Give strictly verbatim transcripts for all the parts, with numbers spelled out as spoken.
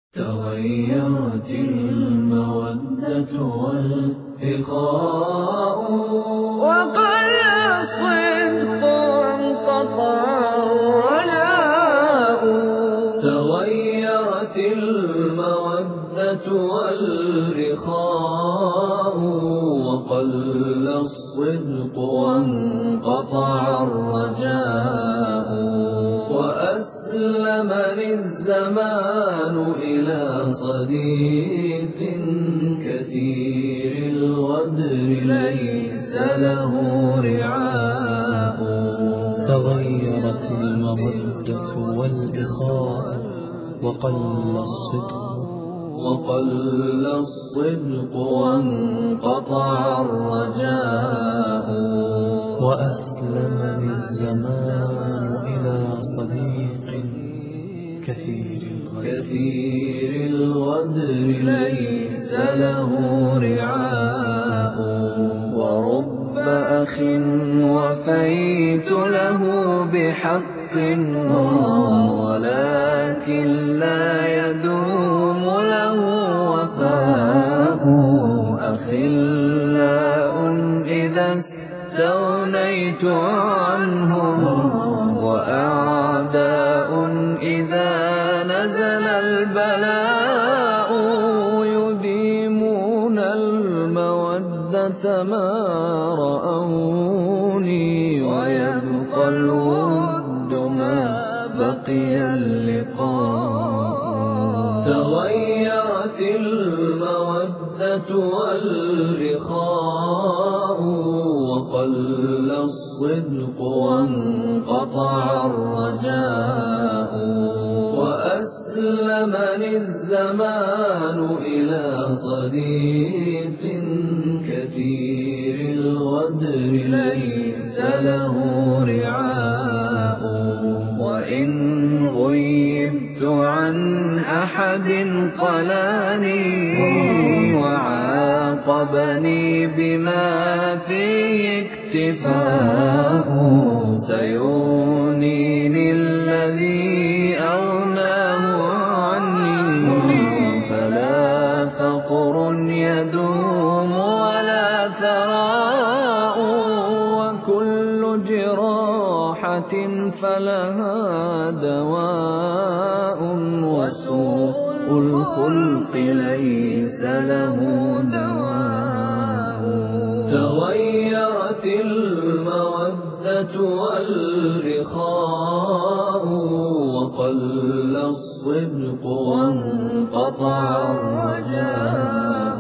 تغيرت المودة والإخاء وقل الصدق وانقطع الرجاء. تغيرت المودة والإخاء وقل الصدق وانقطع الرجاء. وأسلمني الزمان إلى صديق كثير الغدر ليس له رعاء. تغيرت المودة والإخاء وقل الصدق وقل الصدق وانقطع الرجاء. وأسلمني الزمان إلى صديق كثير كثير الغدر ليس له رعاء. ورب أخ وفيت له بحق ولكن لا يدوم له وفاء. أخلاء إذا استغنيت عنهم وأعداء إذا نزل البلاء. يديمون المودة ما رأوني ويبقى الود ما بقي اللقاء. تغيرت المودة والإخاء وقل الصدق وانقطع الرجاء. وأسلمني الزمان إلى صديق كثير الغدر ليس له رعاء. وإن غيبت عن أحد قلاني وعاقبني بما فيه اكتفاء. سيغنيني الذي أغناه عني فلا فقر يدوم ولا ثراء. وكل جراحة فلها دواء وسوء الخلق ليس له دواء. تغيرت المودة والإخاء وقل الصدق وانقطع الرجاء.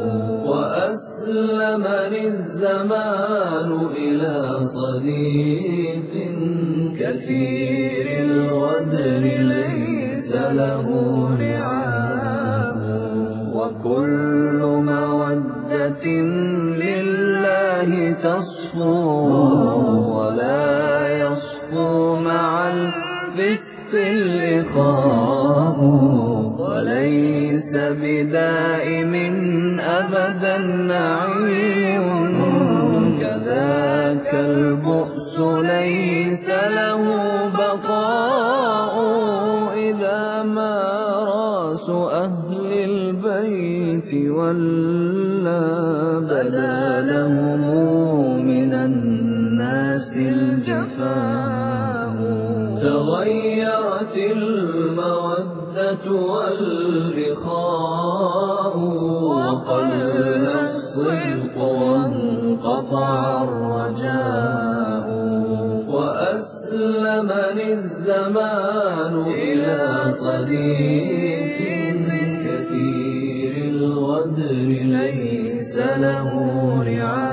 وأسلمني الزمان إلى صديق كثير الغدر ليس له رعاء. وكل مودة لله تصفو ولا يصفو مع الفسق الإخاء. وليس بدائم أبدا نعيم كذاك البؤس ليس له بقاء. إذا ما راس أهل البيت ولا بدا لهم من الناس الجفاء. تغيرت المودة والإخاء وقل الصدق وانقطع الرجاء. وأسلمني الزمان إلى صديق كثير الغدر ليس له رعاء.